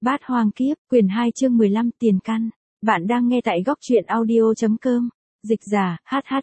Bát Hoang Kiếp, quyển 2 chương 15 tiền căn. Bạn đang nghe tại góc truyện audio.com. Dịch giả,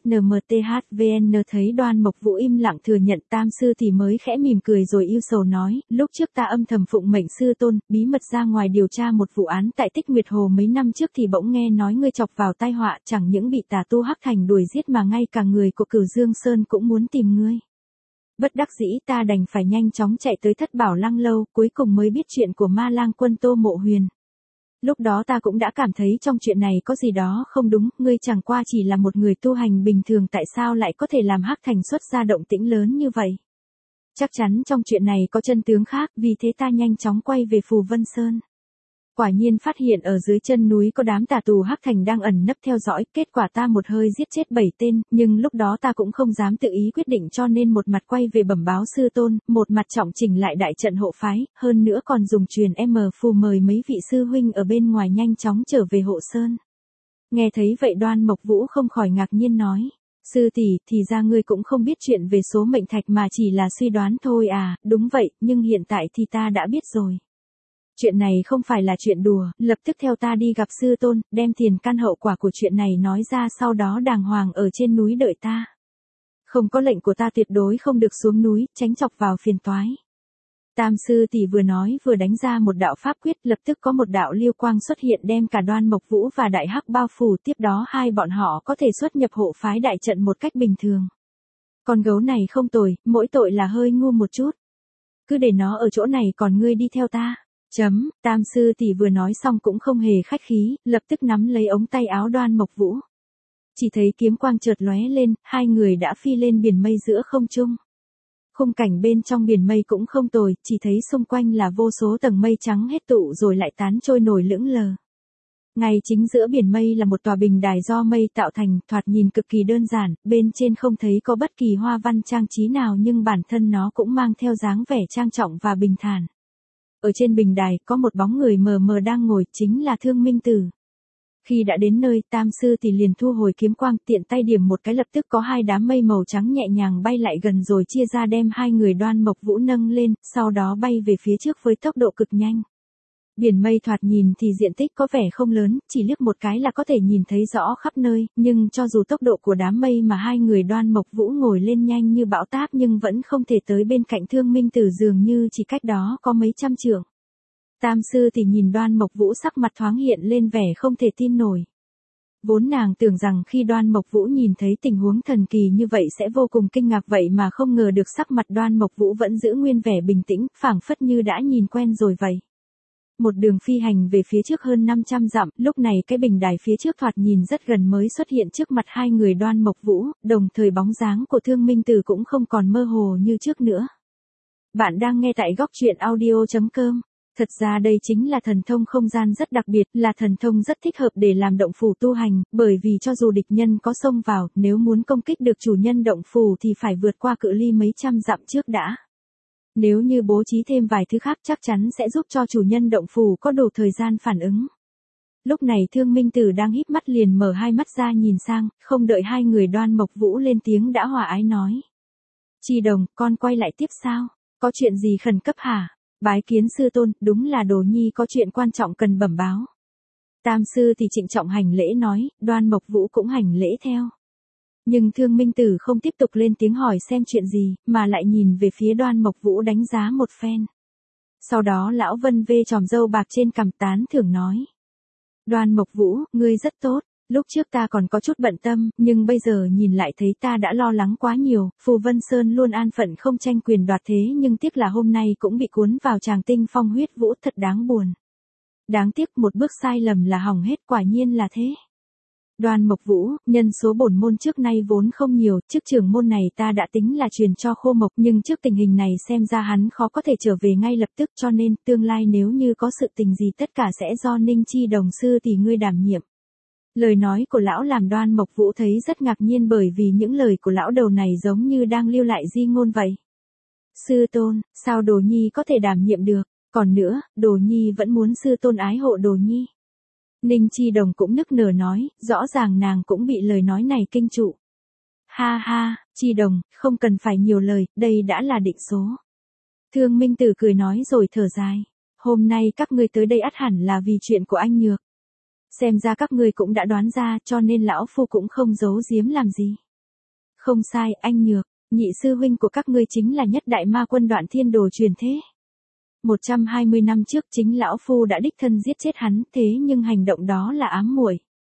HHNMTHVN thấy Đoan Mộc Vũ im lặng thừa nhận tam sư thì mới khẽ mỉm cười rồi ưu sầu nói, lúc trước ta âm thầm phụng mệnh sư tôn, bí mật ra ngoài điều tra một vụ án tại Tích Nguyệt Hồ mấy năm trước thì bỗng nghe nói ngươi chọc vào tai họa, chẳng những bị tà tu Hắc Thành đuổi giết mà ngay cả người của Cửu Dương Sơn cũng muốn tìm ngươi. Bất đắc dĩ ta đành phải nhanh chóng chạy tới Thất Bảo Lăng lâu, cuối cùng mới biết chuyện của Ma Lang quân Tô Mộ Huyền. Lúc đó ta cũng đã cảm thấy trong chuyện này có gì đó không đúng, ngươi chẳng qua chỉ là một người tu hành bình thường tại sao lại có thể làm Hắc Thành xuất ra động tĩnh lớn như vậy. Chắc chắn trong chuyện này có chân tướng khác, vì thế ta nhanh chóng quay về Phù Vân Sơn. Quả nhiên phát hiện ở dưới chân núi có đám tà tù Hắc Thành đang ẩn nấp theo dõi, kết quả ta một hơi giết chết 7 tên, nhưng lúc đó ta cũng không dám tự ý quyết định cho nên một mặt quay về bẩm báo sư tôn, một mặt trọng chỉnh lại đại trận hộ phái, hơn nữa còn dùng truyền phù mời mấy vị sư huynh ở bên ngoài nhanh chóng trở về hộ sơn. Nghe thấy vậy Đoan Mộc Vũ không khỏi ngạc nhiên nói, sư tỷ, thì ra ngươi cũng không biết chuyện về số mệnh thạch mà chỉ là suy đoán thôi à, đúng vậy, nhưng hiện tại thì ta đã biết rồi. Chuyện này không phải là chuyện đùa, lập tức theo ta đi gặp sư tôn, đem tiền căn hậu quả của chuyện này nói ra, sau đó đàng hoàng ở trên núi đợi ta. Không có lệnh của ta tuyệt đối không được xuống núi, tránh chọc vào phiền toái. Tam sư tỷ vừa nói vừa đánh ra một đạo pháp quyết, lập tức có một đạo liêu quang xuất hiện đem cả Đoan Mộc Vũ và Đại Hắc bao phủ, tiếp đó hai bọn họ có thể xuất nhập hộ phái đại trận một cách bình thường. Con gấu này không tồi, mỗi tội là hơi ngu một chút. Cứ để nó ở chỗ này còn ngươi đi theo ta. Tam sư tỷ vừa nói xong cũng không hề khách khí, lập tức nắm lấy ống tay áo Đoan Mộc Vũ. Chỉ thấy kiếm quang chợt lóe lên, hai người đã phi lên biển mây giữa không trung. Khung cảnh bên trong biển mây cũng không tồi, chỉ thấy xung quanh là vô số tầng mây trắng hết tụ rồi lại tán trôi nổi lững lờ. Ngay chính giữa biển mây là một tòa bình đài do mây tạo thành, thoạt nhìn cực kỳ đơn giản, bên trên không thấy có bất kỳ hoa văn trang trí nào nhưng bản thân nó cũng mang theo dáng vẻ trang trọng và bình thản. Ở trên bình đài có một bóng người mờ mờ đang ngồi, chính là Thương Minh Tử. Khi đã đến nơi, tam sư tỷ liền thu hồi kiếm quang, tiện tay điểm một cái lập tức có hai đám mây màu trắng nhẹ nhàng bay lại gần rồi chia ra đem hai người Đoan Mộc Vũ nâng lên, sau đó bay về phía trước với tốc độ cực nhanh. Biển mây thoạt nhìn thì diện tích có vẻ không lớn, chỉ liếc một cái là có thể nhìn thấy rõ khắp nơi, nhưng cho dù tốc độ của đám mây mà hai người Đoan Mộc Vũ ngồi lên nhanh như bão táp nhưng vẫn không thể tới bên cạnh Thương Minh Tử, dường như chỉ cách đó có mấy trăm trượng. Tam sư thì nhìn Đoan Mộc Vũ sắc mặt thoáng hiện lên vẻ không thể tin nổi. Vốn nàng tưởng rằng khi Đoan Mộc Vũ nhìn thấy tình huống thần kỳ như vậy sẽ vô cùng kinh ngạc, vậy mà không ngờ được sắc mặt Đoan Mộc Vũ vẫn giữ nguyên vẻ bình tĩnh, phảng phất như đã nhìn quen rồi vậy. Một đường phi hành về phía trước hơn 500 dặm, lúc này cái bình đài phía trước thoạt nhìn rất gần mới xuất hiện trước mặt hai người Đoan Mộc Vũ, đồng thời bóng dáng của Thương Minh Tử cũng không còn mơ hồ như trước nữa. Bạn đang nghe tại góc truyện audio.com. Thật ra đây chính là thần thông không gian rất đặc biệt, là thần thông rất thích hợp để làm động phủ tu hành, bởi vì cho dù địch nhân có xông vào, nếu muốn công kích được chủ nhân động phủ thì phải vượt qua cự ly mấy trăm dặm trước đã. Nếu như bố trí thêm vài thứ khác chắc chắn sẽ giúp cho chủ nhân động phủ có đủ thời gian phản ứng. Lúc này Thương Minh Tử đang híp mắt liền mở hai mắt ra nhìn sang, không đợi hai người Đoan Mộc Vũ lên tiếng đã hòa ái nói. Chi Đồng, con quay lại tiếp sao? Có chuyện gì khẩn cấp hả? Bái kiến sư tôn, đúng là Đồ Nhi có chuyện quan trọng cần bẩm báo. Tam sư thì trịnh trọng hành lễ nói, Đoan Mộc Vũ cũng hành lễ theo. Nhưng Thương Minh Tử không tiếp tục lên tiếng hỏi xem chuyện gì, mà lại nhìn về phía Đoan Mộc Vũ đánh giá một phen. Sau đó lão vân vê chòm râu bạc trên cằm tán thưởng nói. Đoan Mộc Vũ, ngươi rất tốt, lúc trước ta còn có chút bận tâm, nhưng bây giờ nhìn lại thấy ta đã lo lắng quá nhiều, Phù Vân Sơn luôn an phận không tranh quyền đoạt thế nhưng tiếc là hôm nay cũng bị cuốn vào tràng tinh phong huyết vũ, thật đáng buồn. Đáng tiếc một bước sai lầm là hỏng hết, quả nhiên là thế. Đoan Mộc Vũ, nhân số bổn môn trước nay vốn không nhiều, chức trưởng môn này ta đã tính là truyền cho Khô Mộc, nhưng trước tình hình này xem ra hắn khó có thể trở về ngay lập tức, cho nên tương lai nếu như có sự tình gì tất cả sẽ do Ninh Chi Đồng sư tỷ ngươi đảm nhiệm. Lời nói của lão làm Đoan Mộc Vũ thấy rất ngạc nhiên, bởi vì những lời của lão đầu này giống như đang lưu lại di ngôn vậy. Sư tôn, sao Đồ Nhi có thể đảm nhiệm được, còn nữa, Đồ Nhi vẫn muốn sư tôn ái hộ Đồ Nhi. Ninh Chi Đồng cũng nức nở nói, rõ ràng nàng cũng bị lời nói này kinh trụ. Ha ha, Chi Đồng, không cần phải nhiều lời, đây đã là định số. Thương Minh Tử cười nói rồi thở dài. Hôm nay các ngươi tới đây ắt hẳn là vì chuyện của anh Nhược. Xem ra các ngươi cũng đã đoán ra cho nên lão phu cũng không giấu giếm làm gì. Không sai, anh Nhược, nhị sư huynh của các ngươi chính là nhất đại ma quân Đoạn Thiên Đồ truyền thế. 120 năm trước chính lão phu đã đích thân giết chết hắn, thế nhưng hành động đó là ám muội.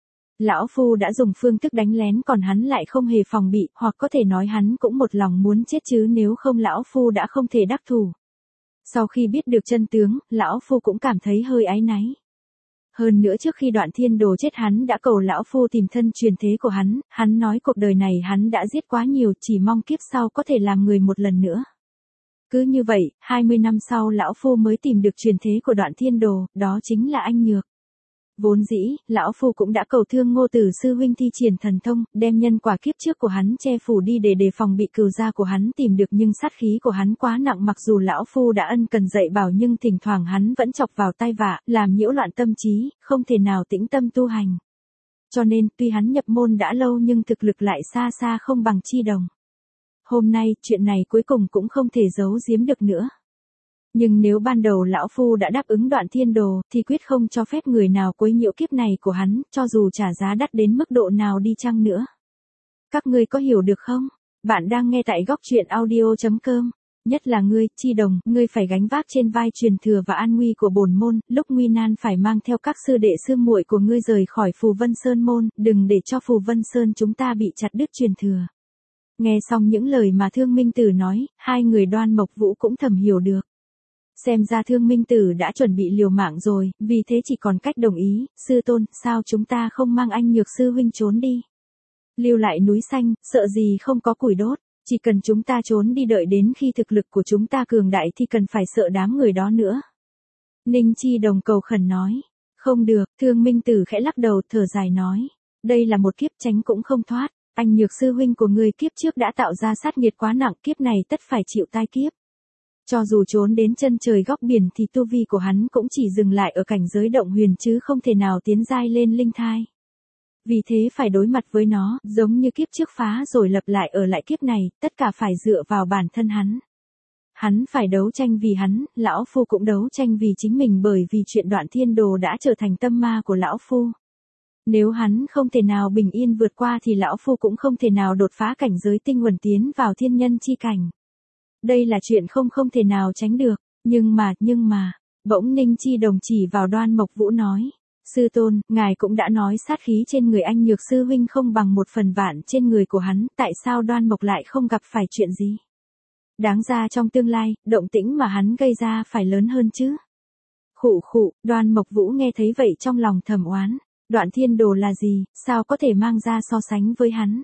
Lão phu đã dùng phương thức đánh lén còn hắn lại không hề phòng bị, hoặc có thể nói hắn cũng một lòng muốn chết chứ nếu không lão phu đã không thể đắc thủ. Sau khi biết được chân tướng, lão phu cũng cảm thấy hơi áy náy. Hơn nữa trước khi Đoạn Thiên Đồ chết hắn đã cầu lão phu tìm thân truyền thế của hắn nói cuộc đời này hắn đã giết quá nhiều, chỉ mong kiếp sau có thể làm người một lần nữa. Cứ như vậy, 20 năm sau lão phu mới tìm được truyền thế của Đoạn Thiên Đồ, đó chính là anh Nhược. Vốn dĩ, lão phu cũng đã cầu thương Ngô Tử sư huynh thi triển thần thông, đem nhân quả kiếp trước của hắn che phủ đi để đề phòng bị cừu gia của hắn tìm được, nhưng sát khí của hắn quá nặng, mặc dù lão phu đã ân cần dạy bảo nhưng thỉnh thoảng hắn vẫn chọc vào tai vạ, làm nhiễu loạn tâm trí, không thể nào tĩnh tâm tu hành. Cho nên, tuy hắn nhập môn đã lâu nhưng thực lực lại xa xa không bằng Chi Đồng. Hôm nay, chuyện này cuối cùng cũng không thể giấu giếm được nữa. Nhưng nếu ban đầu lão phu đã đáp ứng Đoạn Thiên Đồ, thì quyết không cho phép người nào quấy nhiễu kiếp này của hắn, cho dù trả giá đắt đến mức độ nào đi chăng nữa. Các ngươi có hiểu được không? Bạn đang nghe tại góc truyện audio.com. Nhất là ngươi, Chi Đồng, ngươi phải gánh vác trên vai truyền thừa và an nguy của bổn môn, lúc nguy nan phải mang theo các sư đệ sư muội của ngươi rời khỏi Phù Vân Sơn môn, đừng để cho Phù Vân Sơn chúng ta bị chặt đứt truyền thừa. Nghe xong những lời mà Thương Minh Tử nói, hai người Đoan Mộc Vũ cũng thầm hiểu được. Xem ra Thương Minh Tử đã chuẩn bị liều mạng rồi, vì thế chỉ còn cách đồng ý, sư tôn, sao chúng ta không mang anh Nhược sư huynh trốn đi. Lưu lại núi xanh, sợ gì không có củi đốt, chỉ cần chúng ta trốn đi đợi đến khi thực lực của chúng ta cường đại thì cần phải sợ đám người đó nữa. Ninh Chi Đồng cầu khẩn nói, không được, Thương Minh Tử khẽ lắc đầu thở dài nói, đây là một kiếp tránh cũng không thoát, anh Nhược sư huynh của người kiếp trước đã tạo ra sát nghiệt quá nặng, kiếp này tất phải chịu tai kiếp. Cho dù trốn đến chân trời góc biển thì tu vi của hắn cũng chỉ dừng lại ở cảnh giới động huyền chứ không thể nào tiến giai lên linh thai. Vì thế phải đối mặt với nó, giống như kiếp trước phá rồi lập lại ở lại kiếp này, tất cả phải dựa vào bản thân hắn. Hắn phải đấu tranh vì hắn, lão phu cũng đấu tranh vì chính mình bởi vì chuyện Đoạn Thiên Đồ đã trở thành tâm ma của lão phu. Nếu hắn không thể nào bình yên vượt qua thì lão phu cũng không thể nào đột phá cảnh giới tinh uẩn tiến vào thiên nhân chi cảnh. Đây là chuyện không thể nào tránh được, nhưng mà, bỗng Ninh Chi Đồng chỉ vào Đoan Mộc Vũ nói, sư tôn, ngài cũng đã nói sát khí trên người anh Nhược sư huynh không bằng 1/1000 trên người của hắn, tại sao Đoan Mộc lại không gặp phải chuyện gì? Đáng ra trong tương lai, động tĩnh mà hắn gây ra phải lớn hơn chứ. Khụ, Đoan Mộc Vũ nghe thấy vậy trong lòng thầm oán, Đoạn Thiên Đồ là gì, sao có thể mang ra so sánh với hắn?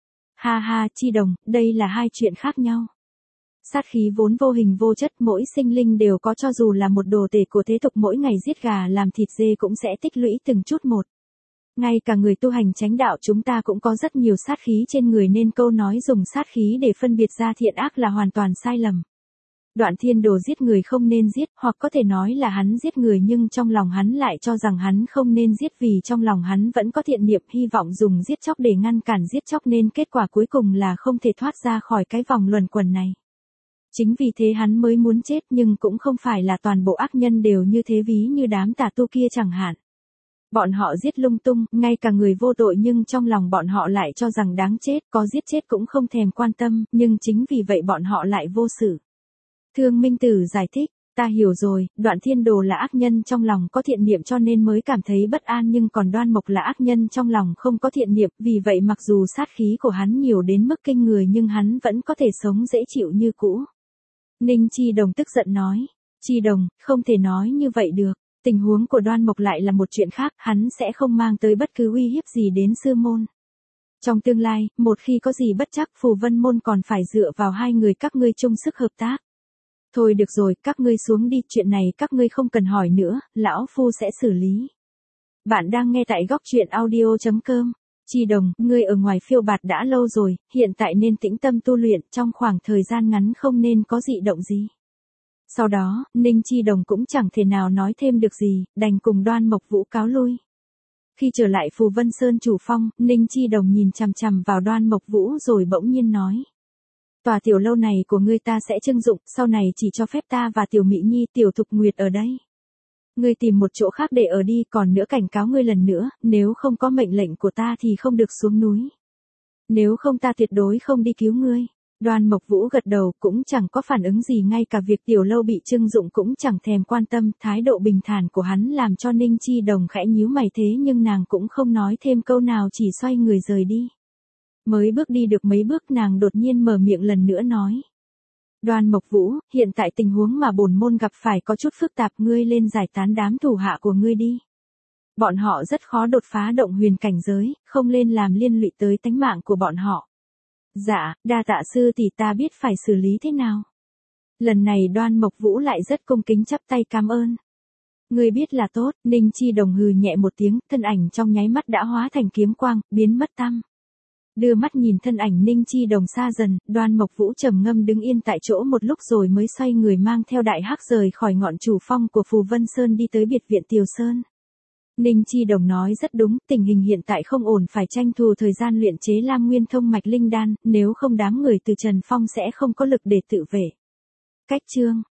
Ha, Chi Đồng, đây là hai chuyện khác nhau. Sát khí vốn vô hình vô chất, mỗi sinh linh đều có, cho dù là một đồ tể của thế tục mỗi ngày giết gà làm thịt dê cũng sẽ tích lũy từng chút một. Ngay cả người tu hành chánh đạo chúng ta cũng có rất nhiều sát khí trên người nên câu nói dùng sát khí để phân biệt ra thiện ác là hoàn toàn sai lầm. Đoạn Thiên Đồ giết người không nên giết, hoặc có thể nói là hắn giết người nhưng trong lòng hắn lại cho rằng hắn không nên giết vì trong lòng hắn vẫn có thiện niệm hy vọng dùng giết chóc để ngăn cản giết chóc nên kết quả cuối cùng là không thể thoát ra khỏi cái vòng luẩn quẩn này. Chính vì thế hắn mới muốn chết nhưng cũng không phải là toàn bộ ác nhân đều như thế, ví như đám tà tu kia chẳng hạn. Bọn họ giết lung tung, ngay cả người vô tội nhưng trong lòng bọn họ lại cho rằng đáng chết, có giết chết cũng không thèm quan tâm, nhưng chính vì vậy bọn họ lại vô xử. Thương Minh Tử giải thích, ta hiểu rồi, Đoạn Thiên Đồ là ác nhân trong lòng có thiện niệm cho nên mới cảm thấy bất an nhưng còn Đoan Mộc là ác nhân trong lòng không có thiện niệm, vì vậy mặc dù sát khí của hắn nhiều đến mức kinh người nhưng hắn vẫn có thể sống dễ chịu như cũ. Ninh Chi Đồng tức giận nói, Chi Đồng, không thể nói như vậy được, tình huống của Đoan Mộc lại là một chuyện khác, hắn sẽ không mang tới bất cứ uy hiếp gì đến sư môn. Trong tương lai, một khi có gì bất trắc Phù Vân môn còn phải dựa vào hai người các ngươi chung sức hợp tác. Thôi được rồi, các ngươi xuống đi, chuyện này các ngươi không cần hỏi nữa, lão phu sẽ xử lý. Bạn đang nghe tại góc truyện audio.com. Chi Đồng, ngươi ở ngoài phiêu bạt đã lâu rồi, hiện tại nên tĩnh tâm tu luyện, trong khoảng thời gian ngắn không nên có dị động gì. Sau đó, Ninh Chi Đồng cũng chẳng thể nào nói thêm được gì, đành cùng Đoan Mộc Vũ cáo lui. Khi trở lại Phù Vân Sơn chủ phong, Ninh Chi Đồng nhìn chằm chằm vào Đoan Mộc Vũ rồi bỗng nhiên nói. Tòa tiểu lâu này của ngươi ta sẽ trưng dụng, sau này chỉ cho phép ta và Tiểu Mỹ Nhi, Tiểu Thục Nguyệt ở đây. Ngươi tìm một chỗ khác để ở đi, còn nữa cảnh cáo ngươi lần nữa, nếu không có mệnh lệnh của ta thì không được xuống núi. Nếu không ta tuyệt đối không đi cứu ngươi. Đoan Mộc Vũ gật đầu, cũng chẳng có phản ứng gì, ngay cả việc Tiểu Lâu bị trưng dụng cũng chẳng thèm quan tâm, thái độ bình thản của hắn làm cho Ninh Chi Đồng khẽ nhíu mày, thế nhưng nàng cũng không nói thêm câu nào, chỉ xoay người rời đi. Mới bước đi được mấy bước nàng đột nhiên mở miệng lần nữa nói. Đoan Mộc Vũ, hiện tại tình huống mà bổn môn gặp phải có chút phức tạp, ngươi lên giải tán đám thủ hạ của ngươi đi. Bọn họ rất khó đột phá động huyền cảnh giới, không lên làm liên lụy tới tánh mạng của bọn họ. Dạ, đa tạ sư tỷ, ta biết phải xử lý thế nào. Lần này Đoan Mộc Vũ lại rất cung kính chắp tay cảm ơn. Ngươi biết là tốt. Ninh Chi Đồng hừ nhẹ một tiếng, thân ảnh trong nháy mắt đã hóa thành kiếm quang, biến mất tăm. Đưa mắt nhìn thân ảnh Ninh Chi Đồng xa dần, Đoan Mộc Vũ trầm ngâm đứng yên tại chỗ một lúc rồi mới xoay người mang theo Đại Hắc rời khỏi ngọn chủ phong của Phù Vân Sơn đi tới biệt viện Tiều Sơn. Ninh Chi Đồng nói rất đúng, tình hình hiện tại không ổn, phải tranh thủ thời gian luyện chế Lam Nguyên Thông Mạch Linh Đan, nếu không đám người từ Trần Phong sẽ không có lực để tự vệ. Cách chương